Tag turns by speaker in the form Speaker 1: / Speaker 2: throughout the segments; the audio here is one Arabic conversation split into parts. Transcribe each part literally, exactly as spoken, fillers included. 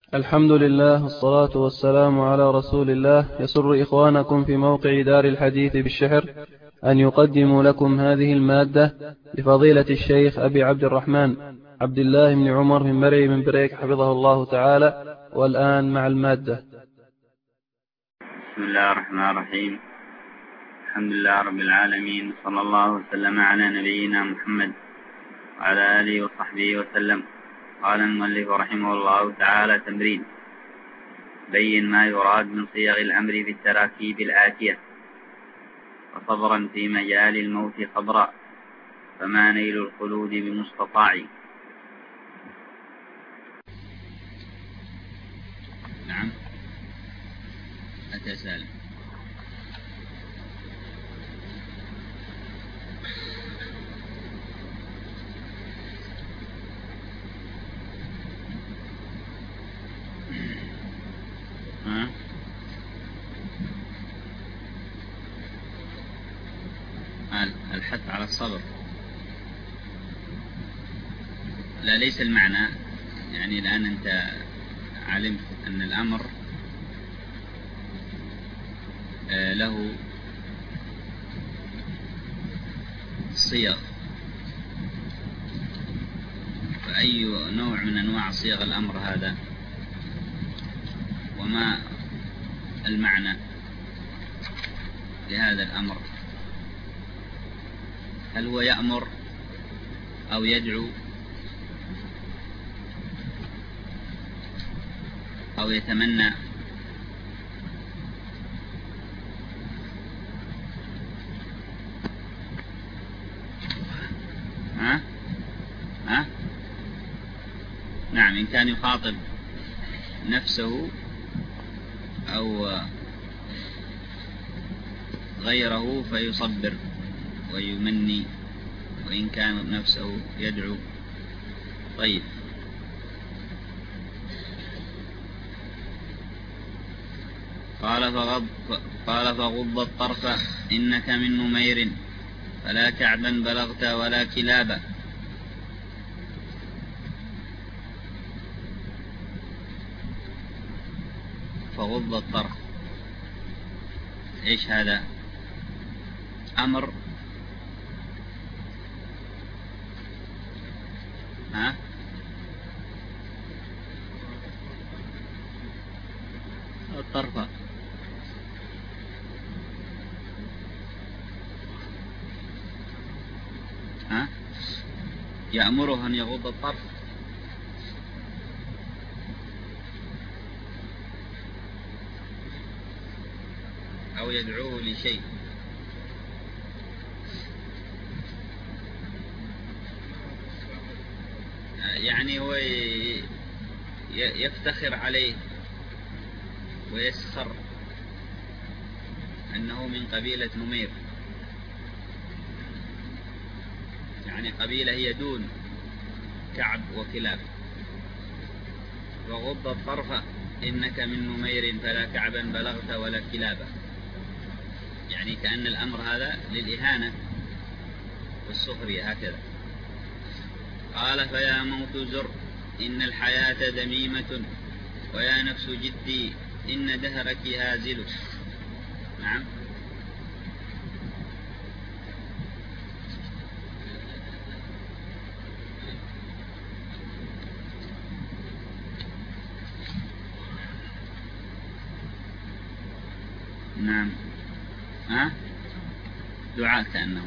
Speaker 1: الحمد لله والصلاة والسلام على رسول الله. يسر إخوانكم في موقع دار الحديث بالشحر أن يقدموا لكم هذه المادة لفضيلة الشيخ أبي عبد الرحمن عبد الله بن عمر من مرعي من بريك حفظه الله تعالى. والآن مع المادة.
Speaker 2: بسم الله الرحمن الرحيم. الحمد لله رب العالمين، صلى الله وسلم على نبينا محمد وعلى آله وصحبه وسلم. قال المؤلف رحمه الله تعالى: تمرين: بين ما يراد من صيغ الأمر في التراكيب الآتية. فصبرا في مجال الموت صبرا، فما نيل الخلود بمستطاع. نعم، أتى سالم. ها؟ الحث على الصبر. لا، ليس المعنى يعني الآن أنت علمت أن الأمر له صيغ، فأي نوع من أنواع صيغ الأمر هذا؟ وما المعنى لهذا الأمر؟ هل هو يأمر أو يدعو أو يتمنى؟ ها؟ ها؟ نعم، إن كان يخاطب نفسه أو غيره فيصبر ويمني، وإن كان نفسه يدعو. طيب، قال فغض قال فغض الطرف إنك من نمير، فلا كعبا بلغت ولا كلابا. فغض الطرف، إيش هذا؟ أمر؟ ها؟ الطرف ها؟ يأمره أن يغض الطرف. أو يدعوه لشيء. يعني هو يفتخر عليه ويسخر أنه من قبيلة نمير، يعني قبيلة هي دون كعب وكلاب. وغض الطرف إنك من نمير، فلا كعبا بلغت ولا كلابا. يعني كأن الأمر هذا للإهانة والسخرية هكذا. قال فيا موت زر إن الحياة ذميمة، ويا نفس جدي إن دهرك هازل. نعم. نعم. ها؟ دعاء كأنه.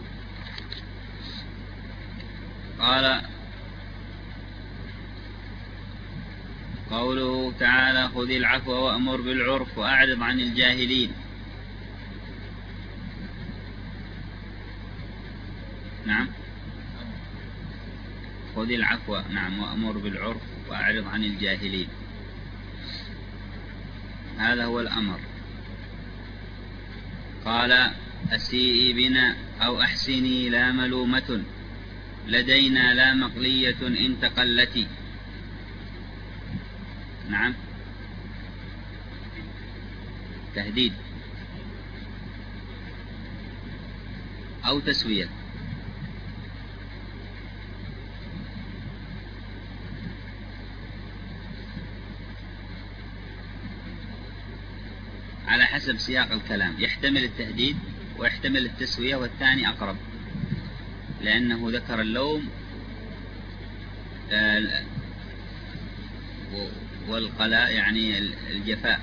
Speaker 2: قال قوله تعالى: خذ العفو وأمر بالعرف وأعرض عن الجاهلين. نعم، خذ العفو، نعم، وأمر بالعرف وأعرض عن الجاهلين، هذا هو الأمر. قال: أسيئي بنا أو أحسني لا ملومة، لدينا لا مقلية إن تقلتي. نعم، تهديد أو تسوية. على حسب سياق الكلام، يحتمل التهديد ويحتمل التسوية، والثاني أقرب لأنه ذكر اللوم والقلاء يعني الجفاء،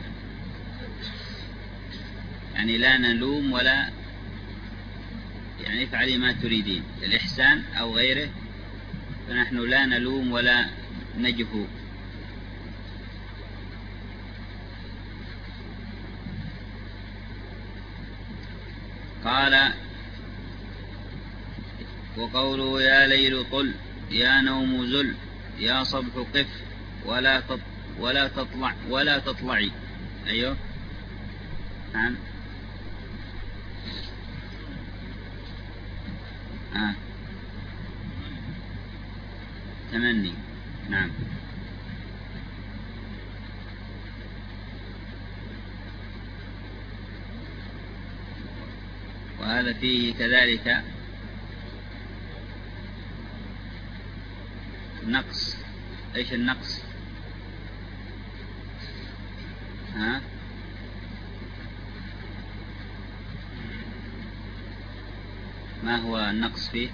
Speaker 2: يعني لا نلوم ولا يعني افعلي ما تريدين، الإحسان أو غيره، فنحن لا نلوم ولا نجفو. قال وقوله يا ليل طل يا نوم زل يا صبح قف ولا تط ولا تطلع ولا تطلعي. أيوه نعم. آه. تمني. نعم. وهذا فيه كذلك نقص. ايش النقص؟ ها؟ ما هو النقص فيه؟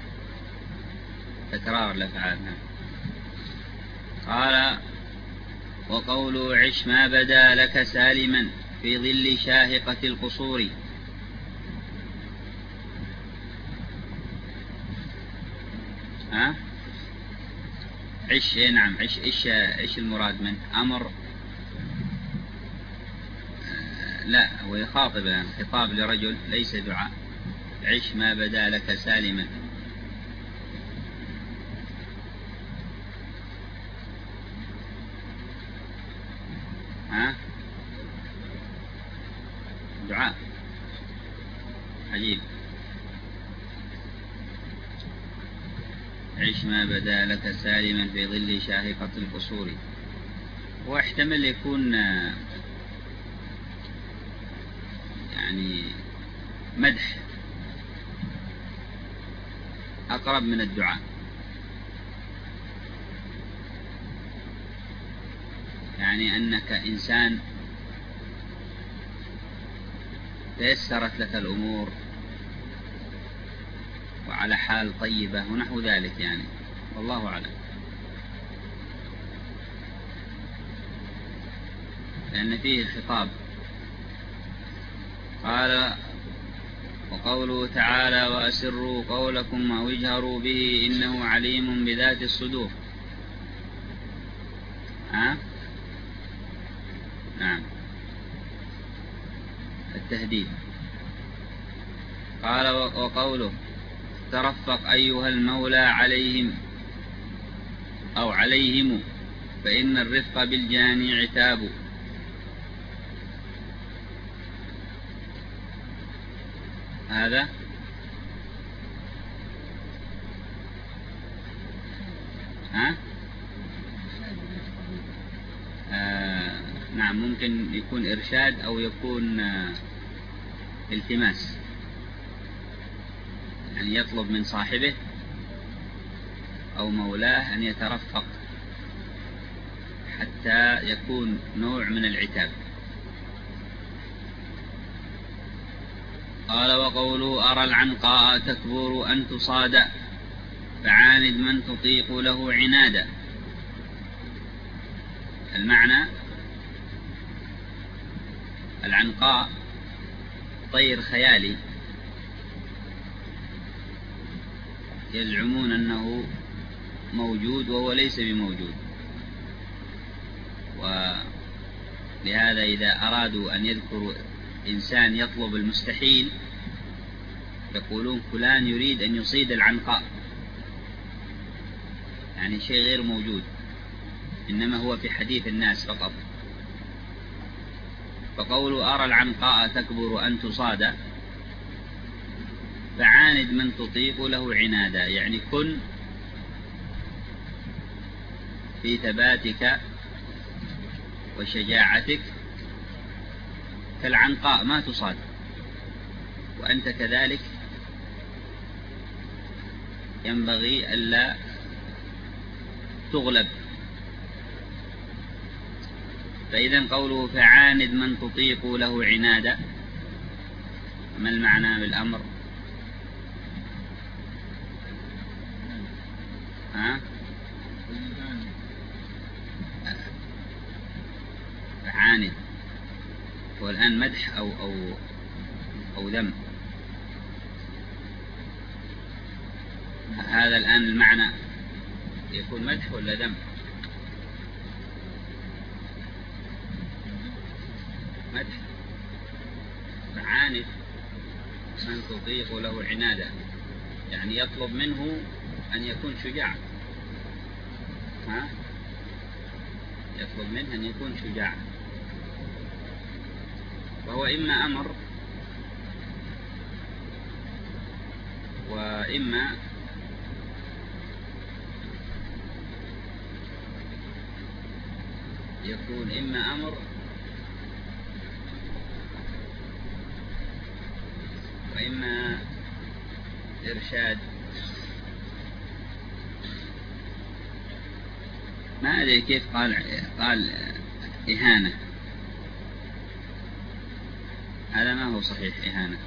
Speaker 2: تكرار الأفعال. قال وقوله عش ما بدا لك سالما في ظل شاهقة القصور. ها؟ عش. نعم عش. إيش إيش المراد منه؟ أمر؟ لا، هو يخاطب الآن، خطاب لرجل ليس دعاء. عش ما بدا لك سالما. ها؟ دعاء عجيب. عش ما بدا لك سالما في ظل شاهقة القصور. واحتمل يكون يعني مدح أقرب من الدعاء، يعني أنك إنسان تيسرت لك الأمور وعلى حال طيبة ونحو ذلك يعني، والله أعلم. لأن فيه الخطاب. قال وقوله تعالى وأسروا قولكم أو اجهروا به إنه عليم بذات الصدور. ها؟ نعم. التهديد. قال وقوله ترفق أيها المولى عليهم أو عليهم فإن الرفق بالجاني عتاب. هذا ها؟ آه نعم، ممكن يكون إرشاد أو يكون آه التماس، يعني يطلب من صاحبه أو مولاه أن يترفق حتى يكون نوع من العتاب. قال وقوله أرى العنقاء تكبر أن تصاد فعاند من تطيق له عنادا. المعنى العنقاء طير خيالي يزعمون أنه موجود وهو ليس بموجود، ولهذا إذا أرادوا أن يذكروا إنسان يطلب المستحيل يقولون فلان يريد أن يصيد العنقاء، يعني شيء غير موجود إنما هو في حديث الناس فقط. فقولوا أرى العنقاء تكبر أن تصاد فعاند من تطيق له عنادا، يعني كن في ثباتك وشجاعتك كالعنقاء ما تصاد، وأنت كذلك ينبغي ألا تغلب. فإذا قوله فعاند من تطيق له عنادا، ما المعنى بالأمر؟ ها؟ فعاند هو الآن مدح أو أو أو ذم؟ هذا الآن المعنى يكون مدح ولا ذم؟ مدح. فعاند من تطيق له عنادا، يعني يطلب منه أن يكون شجاع. ها؟ يطلب منه أن يكون شجاع، وهو إما أمر وإما يكون إما أمر وإما إرشاد. ما أدري كيف قال قال إهانة، هذا ما هو صحيح. إهانة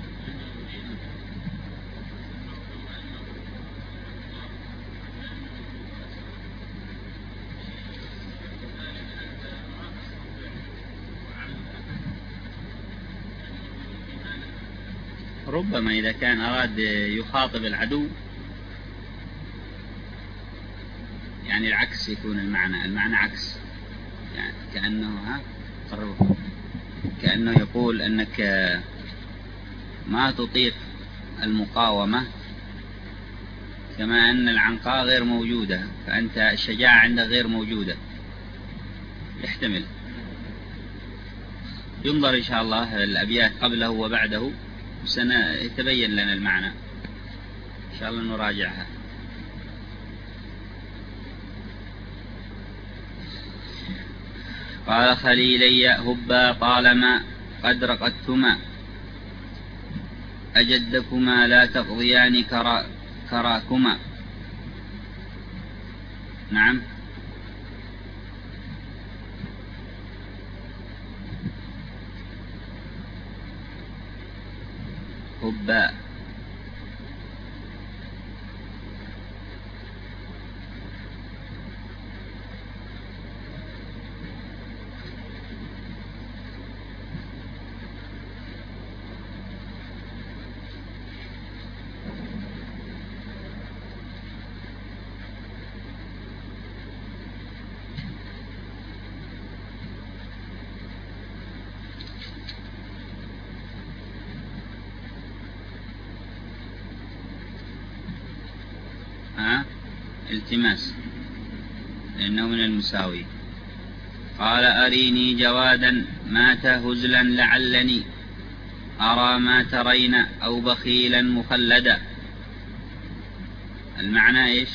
Speaker 2: ربما إذا كان أراد يخاطب العدو، يعني العكس يكون المعنى المعنى عكس، يعني كأنه ها قربه كأنه يقول أنك ما تطيق المقاومة، كما أن العنقاء غير موجودة فأنت الشجاعة عندك غير موجودة. يحتمل، ينظر إن شاء الله الأبيات قبله وبعده سيتبين لنا المعنى إن شاء الله، نراجعها. قال خليلي هبا طالما قد رقدتما، أجدكما لا تقضيان كرا كراكما. نعم. هبا ها التماس لأنه من المساوي. قال أريني جوادا مات هزلا لعلني أرى ما ترين أو بخيلا مخلدا. المعنى إيش؟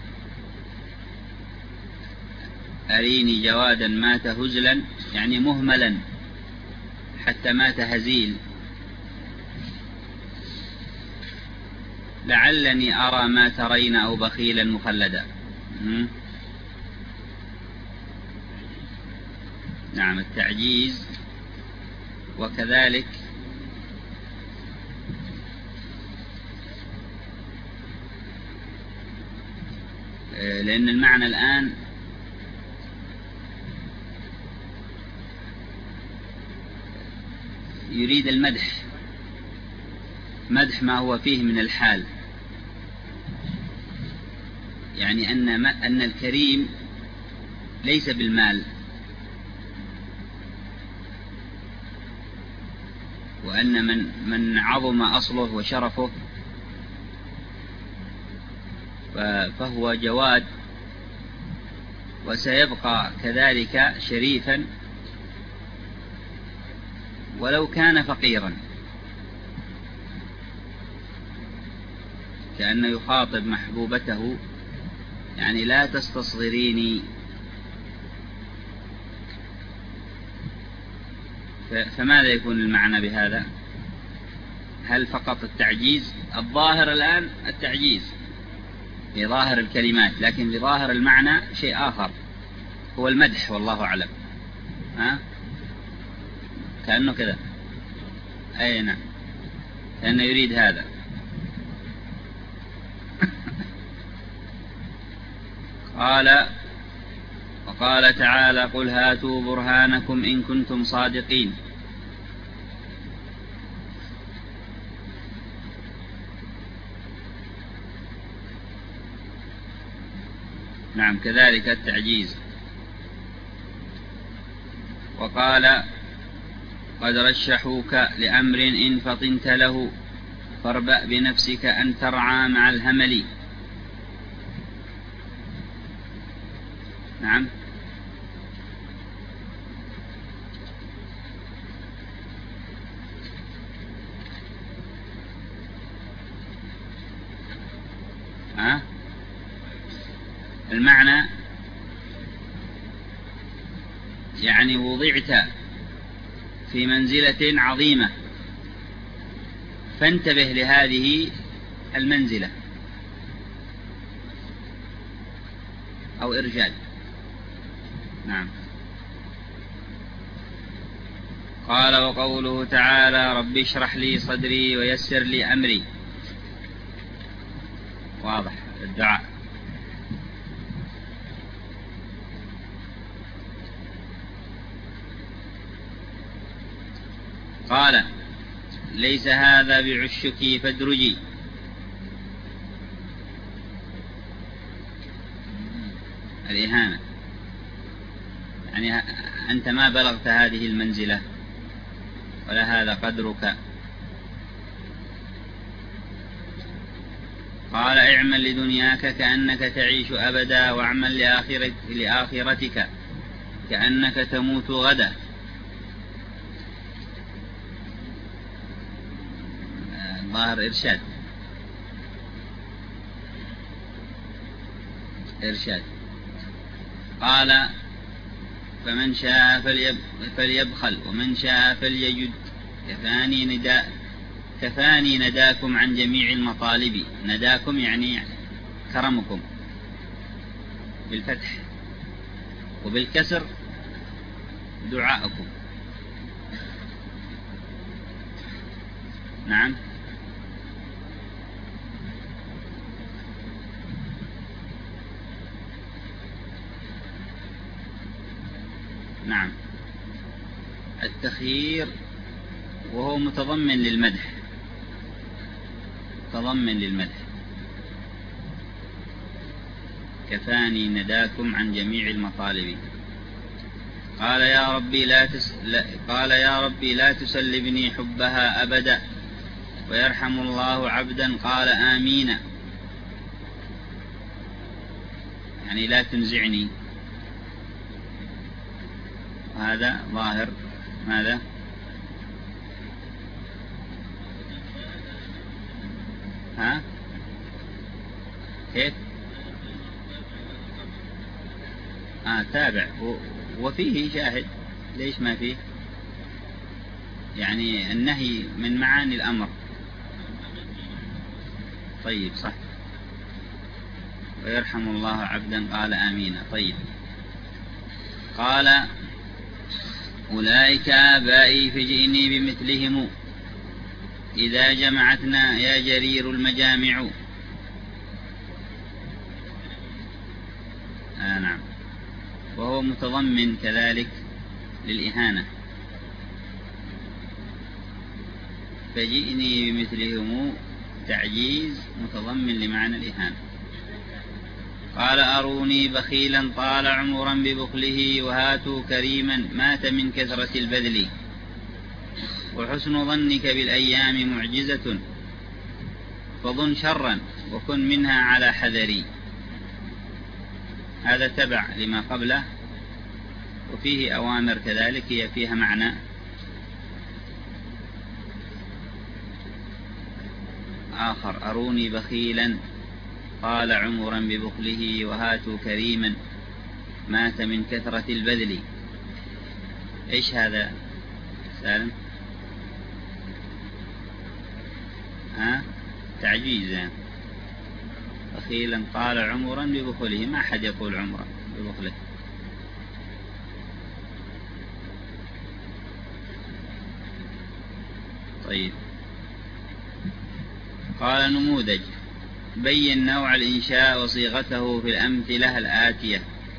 Speaker 2: أريني جوادا مات هزلا يعني مهملا حتى مات هزيل، لعلني أرى ما ترين أو بخيلا مخلدا. نعم التعجيز، وكذلك لأن المعنى الآن يريد المدح، مدح ما هو فيه من الحال، يعني أن أن الكريم ليس بالمال، وأن من من عظم أصله وشرفه فهو جواد، وسيبقى كذلك شريفا ولو كان فقيرا، كأنه يخاطب محبوبته يعني لا تستصغريني. فماذا يكون المعنى بهذا؟ هل فقط التعجيز؟ الظاهر الآن التعجيز في ظاهر الكلمات، لكن في ظاهر المعنى شيء آخر هو المدح، والله أعلم. ها كأنه كذا. أي نعم، كأنه يريد هذا. قال وقال تعالى قل هاتوا برهانكم إن كنتم صادقين. نعم كذلك التعجيز. وقال قد رشحوك لأمر إن فطنت له فاربأ بنفسك أن ترعى مع الهمل. نعم ها المعنى يعني وضعت في منزلة عظيمة فانتبه لهذه المنزلة أو إرشاد. نعم. قال وقوله تعالى رب اشرح لي صدري ويسر لي أمري. واضح الدعاء. قال ليس هذا بعشك فادرجي. الإهانة يعني أنت ما بلغت هذه المنزلة ولا هذا قدرك. قال اعمل لدنياك كأنك تعيش أبدا واعمل لآخرت لآخرتك كأنك تموت غدا. ظاهر إرشاد إرشاد. قال فمن شاء فليب فليبخل ومن شاء فليجد كفاني نداء كفاني نداكم عن جميع المطالب. نداكم يعني كرمكم بالفتح وبالكسر دعاءكم. نعم نعم التخيير وهو متضمن للمدح متضمن للمدح. كفاني نداكم عن جميع المطالب. قال يا ربي لا, تس... لا... قال يا ربي لا تسلبني حبها أبدا ويرحم الله عبدا قال آمين. يعني لا تنزعني. هذا ظاهر ماذا؟ ها كيف؟ آه تابع و... وفيه شاهد. ليش ما فيه؟ يعني النهي من معاني الأمر. طيب صح. ويرحم الله عبدا قال آمين. طيب. قال أولئك آبائي فجئني بمثلهم إذا جمعتنا يا جرير المجامع. آه نعم. وهو متضمن كذلك للإهانة. فجئني بمثلهم تعجيز متضمن لمعنى الإهانة. قال أروني بخيلا طال عمرا ببخله وهاتوا كريما مات من كثرة البذل وحسن ظنك بالأيام معجزة فظن شرا وكن منها على حذري. هذا تبع لما قبله وفيه أوامر كذلك هي فيها معنى آخر. أروني بخيلا طال عمرا ببخله وهاتوا كريما مات من كثرة البذل. إيش هذا سالم؟ ها تعجيز يعني. بخيلا طال عمرا ببخله. ما أحد يقول عمرا ببخله. طيب. قال نموذج: بين نوع الإنشاء وصيغته في الأمثلة الآتية: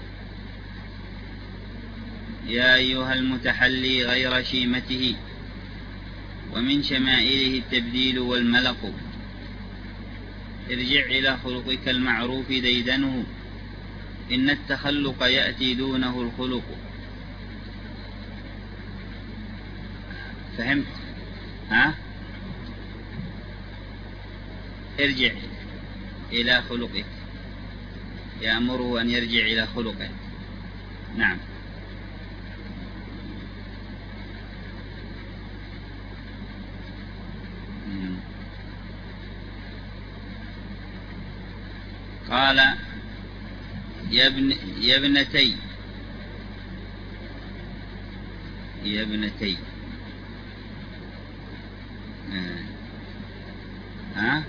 Speaker 2: يا أيها المتحلي غير شيمته، ومن شمائله التبديل والملق، ارجع إلى خلقك المعروف ديدنه، إن التخلق يأتي دونه الخلق. فهمت؟ ها؟ ارجع إلى خلقك، يأمره أن يرجع إلى خلقه. نعم. قال: يا ابن يا ابنتي يا ابنتي آه. ها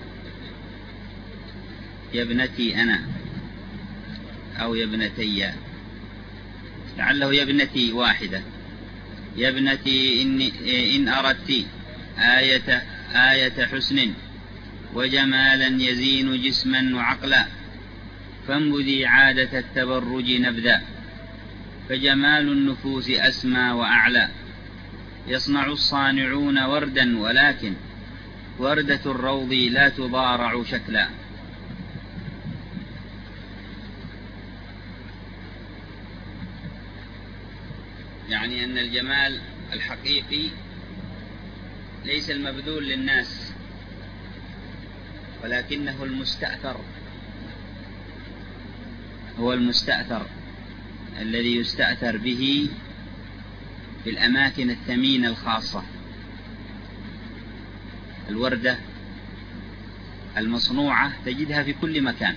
Speaker 2: يا ابنتي أنا، أو يا ابنتي، لعله يا ابنتي واحدة. يا ابنتي إن, إن أردت آية, آية حسن وجمالا يزين جسما وعقلا، فانبذي عادة التبرج نبذا، فجمال النفوس أسمى وأعلى. يصنع الصانعون وردا، ولكن وردة الروض لا تضارع شكلا. يعني أن الجمال الحقيقي ليس المبذول للناس، ولكنه المستأثر، هو المستأثر الذي يستأثر به في الأماكن الثمينة الخاصة. الوردة المصنوعة تجدها في كل مكان.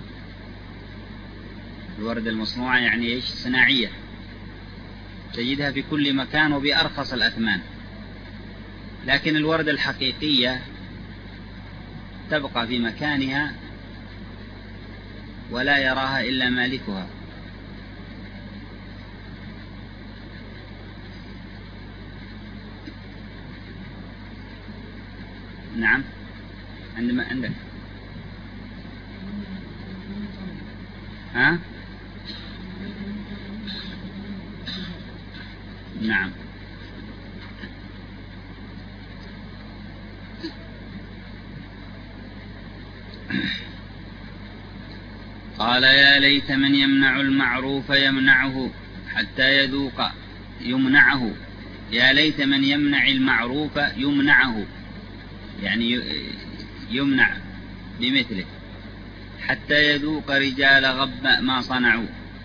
Speaker 2: الوردة المصنوعة يعني إيش؟ صناعية، تجدها في كل مكان وبأرخص الأثمان. لكن الوردة الحقيقية تبقى في مكانها ولا يراها إلا مالكها. نعم. عندما عندك ها نعم. قال: يا ليت من يمنع المعروف يمنعه حتى يذوق يمنعه. يا ليت من يمنع المعروف يمنعه، يعني يمنع بمثله، حتى يذوق رجال غب ما صنعوا،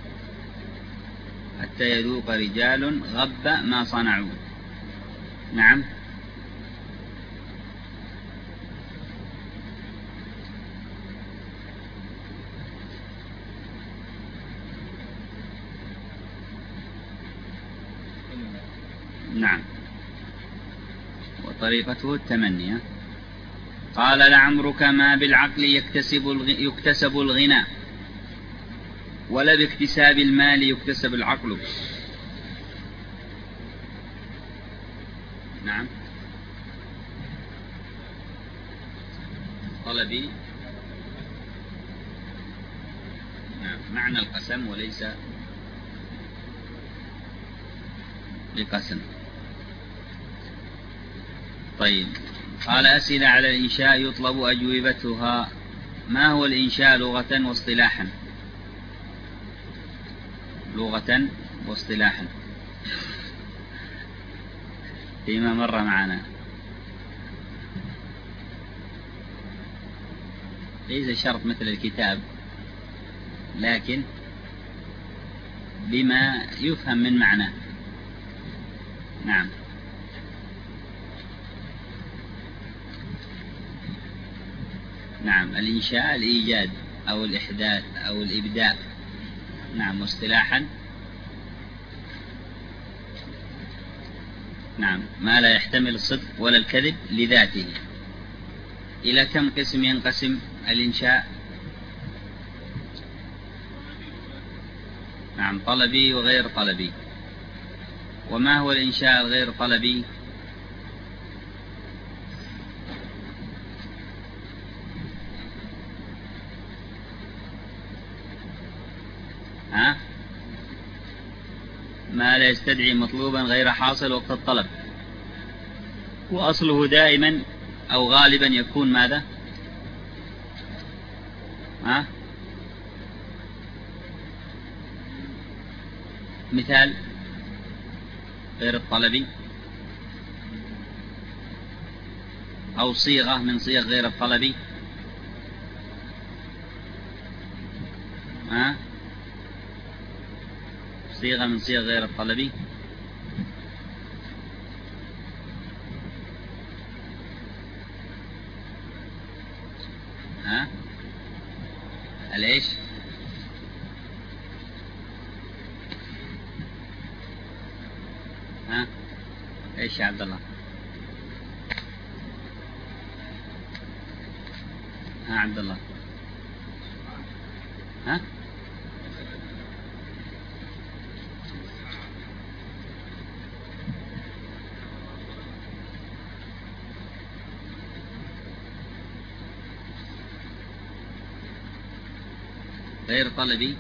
Speaker 2: حتى يذوق رجال غب ما صنعوا. نعم. نعم. وطريقته التمني. قال: لعمرك ما بالعقل يكتسب يكتسب الغنى، ولا باكتساب المال يكتسب العقل. نعم. طلبي نعم معنى القسم وليس بقسم. طيب. قال: أسئلة على الإنشاء يطلب أجوبتها. ما هو الإنشاء لغة واصطلاحا؟ لغة واصطلاحا فيما مر معنا. ليس شرط مثل الكتاب، لكن بما يفهم من معناه. نعم. نعم. الإنشاء الإيجاد أو الإحداث أو الإبداع. نعم. واصطلاحا نعم ما لا يحتمل الصدق ولا الكذب لذاته. إلى كم قسم ينقسم الإنشاء؟ نعم. طلبي وغير طلبي. وما هو الإنشاء الغير طلبي؟ هذا يستدعي مطلوبا غير حاصل وقت الطلب، وأصله دائما أو غالبا يكون ماذا؟ ها؟ مثال غير الطلبي أو صيغة من صيغ غير الطلبي. ها؟ صيغة من صيغ غير الطلبي. ها؟ الإيش؟ ها؟ إيش يا عبد الله؟ ها عبد الله؟ ها؟ غير طلبي.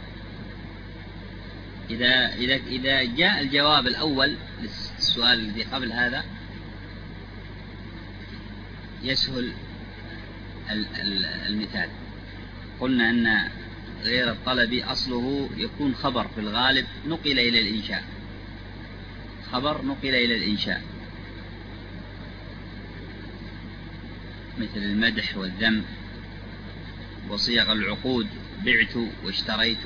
Speaker 2: إذا إذا إذا جاء الجواب الأول للسؤال الذي قبل هذا يسهل المثال. قلنا أن غير الطلبي أصله يكون خبر في الغالب نقل إلى الإنشاء، خبر نقل إلى الإنشاء، مثل المدح والذم وصيغ العقود، بعت واشتريت.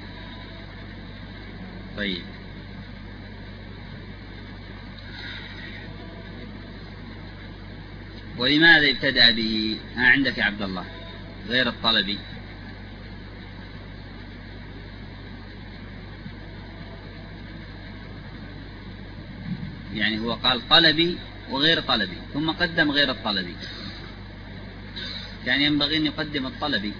Speaker 2: طيب، ولماذا ابتدأ به؟ ها عندك يا عبد الله غير الطلبي. يعني هو قال طلبي وغير طلبي ثم قدم غير الطلبي، كان يعني ينبغي أن يقدم الطلبي.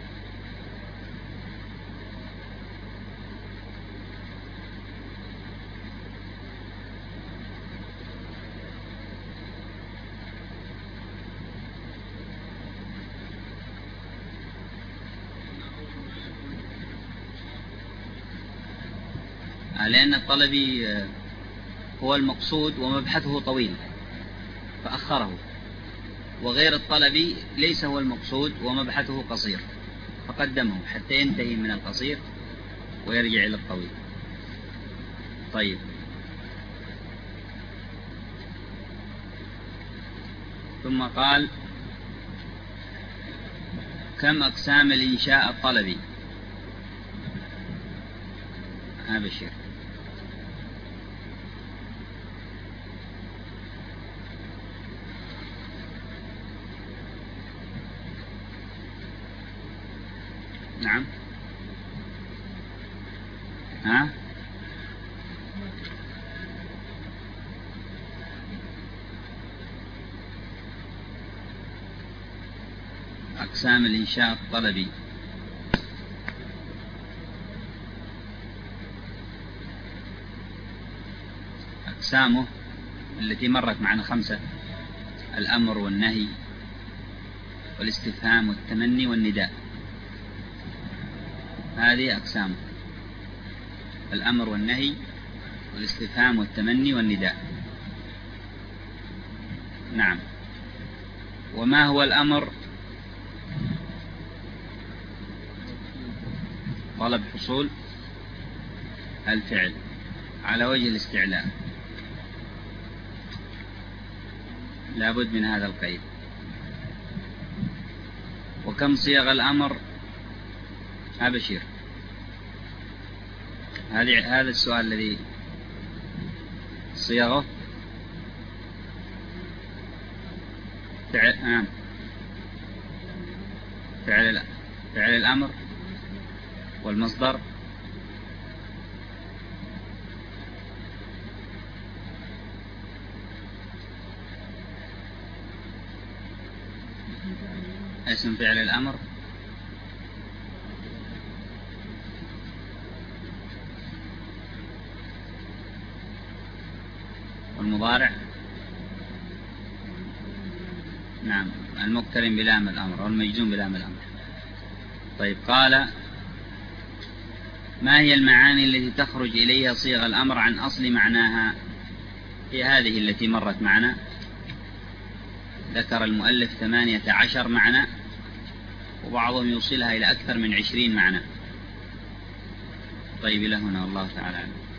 Speaker 2: لأن الطلبي هو المقصود ومبحثه طويل فأخره، وغير الطلبي ليس هو المقصود ومبحثه قصير فقدمه حتى ينتهي من القصير ويرجع إلى الطويل. طيب، ثم قال كم أقسام الإنشاء الطلبي؟ ها بشير. نعم. ها؟ أقسام الإنشاء الطلبي. أقسامه التي مرت معنا خمسة: الأمر والنهي والاستفهام والتمني والنداء. هذه أقسامه: الأمر والنهي والاستفهام والتمني والنداء. نعم. وما هو الأمر؟ طلب حصول الفعل على وجه الاستعلاء، لابد من هذا القيد. وكم صيغ الأمر؟ ها بشير، هذا السؤال الذي صيغه فعل, آه. فعل, فعل الأمر والمصدر اسم فعل الأمر والمضارع. نعم، المقترن بلام الأمر والمجزوم بلام الأمر. طيب، قال ما هي المعاني التي تخرج إليها صيغ الأمر عن أصل معناها؟ هي هذه التي مرت معنا. ذكر المؤلف ثمانية عشر معنى، وبعضهم يوصلها إلى أكثر من عشرين معنى. طيب إلى هنا والله تعالى.